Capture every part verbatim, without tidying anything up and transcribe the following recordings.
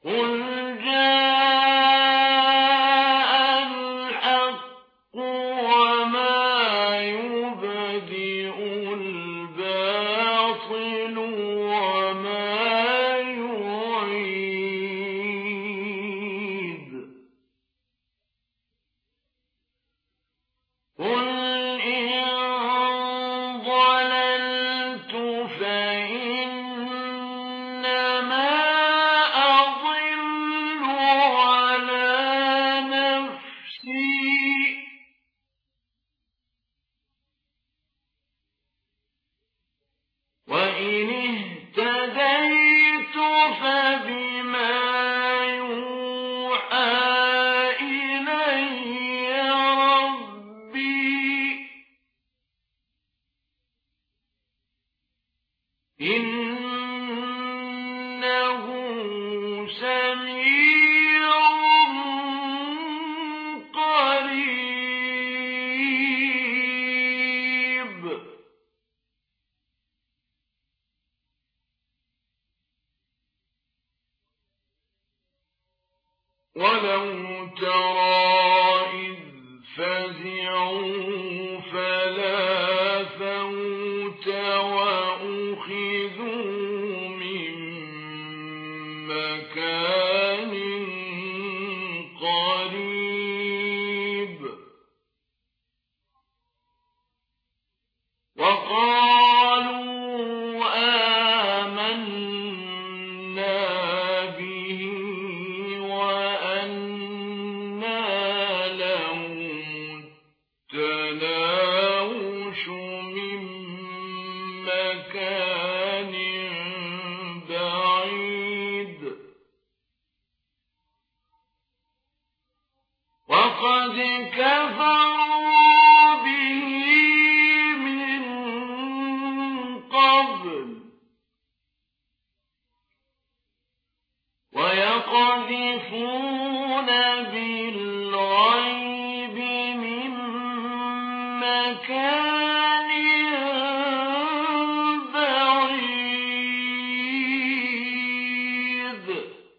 قُلْ جَاءَ الْحَقُّ وَمَا يُبْدِئُ الْبَاطِلُ وَمَا يُعِيدُ قُلْ إِن ضَلَلْتُ فَإِنَّمَا أَضِلُّ عَلَىٰ نَفْسِي ۖ وَإِنِ اهْتَدَيْتُ فَبِمَا يُوحَىٰ إِلَيَّ رَبِّي ۚ إِنَّهُ سَمِيعٌ قَرِيبٌ. وَلَوْ تَرَىٰ إِذْ فَزِعُوا فَلَا فَوْتَ وَأُخِذُوا مِن مَّكَانٍ قَرِيبٍ وَقَالُوا آمَنَّا بِهِ وَأَنَّىٰ لَهُمُ التَّنَاوُشُ مِن مَّكَانٍ بَعِيدٍ وَقَدْ كَفَرُوا بِهِ مِن قَبْلُ وَيَقْذِفُونَ بِالْغَيْبِ مِن مَّكَانٍ بَعِيدٍ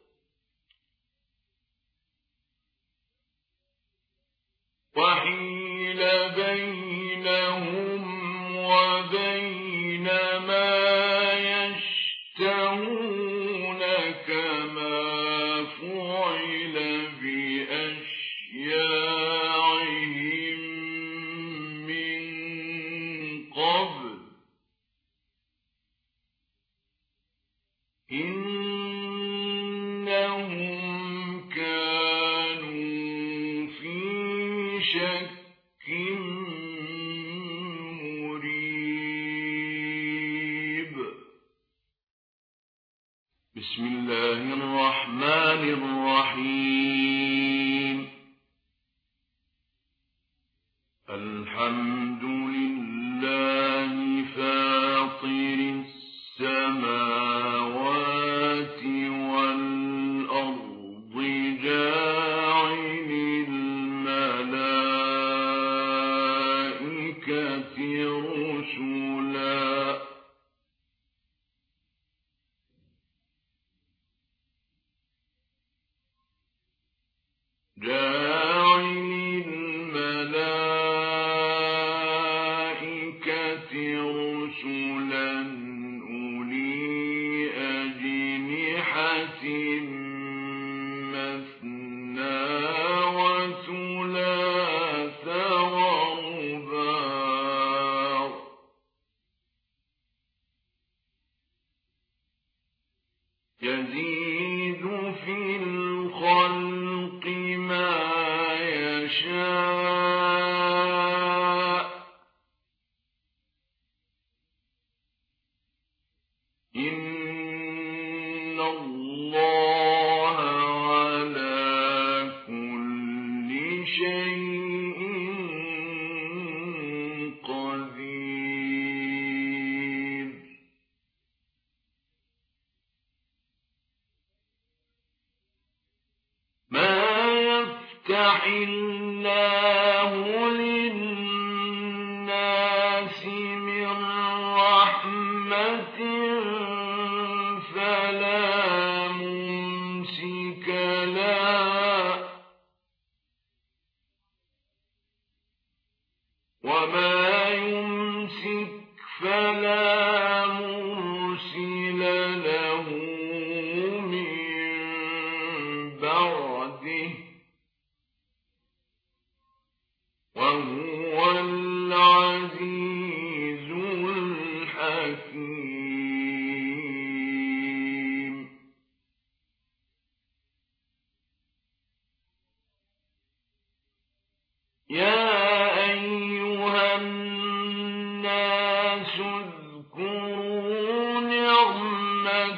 وَحِيلَ بَيْنَهُمْ وَبَيْنَ مَا يَشْتَهُونَ كَمَا فُعِلَ بِأَشْيَاعِهِم مِّن قَبْلُ ۚ إِنَّهُمْ كَانُوا فِي شَكٍّ مُّرِيبٍ. بسم الله الرحمن الرحيم. الحمد لله فاطر السماوات والأرض جاعل الملائكة رسلا جاعل الملائكة رسلا أولي أجنحة مثنى وثلاث ورباع يزيد في الخلق ما يشاء إن الله على كل شيء قدير. ما يفتح الله للناس من رحمة فلا ممسك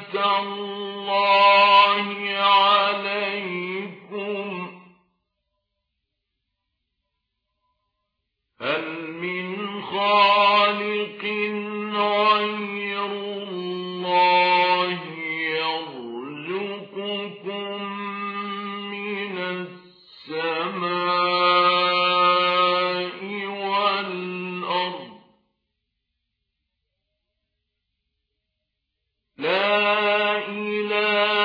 اللَّهِ عَلَيْكُمْ هَلْ مِنْ خَالِقٍ غَيْرُ اللَّهِ يَرْزُقُكُم مِّنَ السَّمَاءِ وَالْأَرْضِ لَا إِلَٰهَ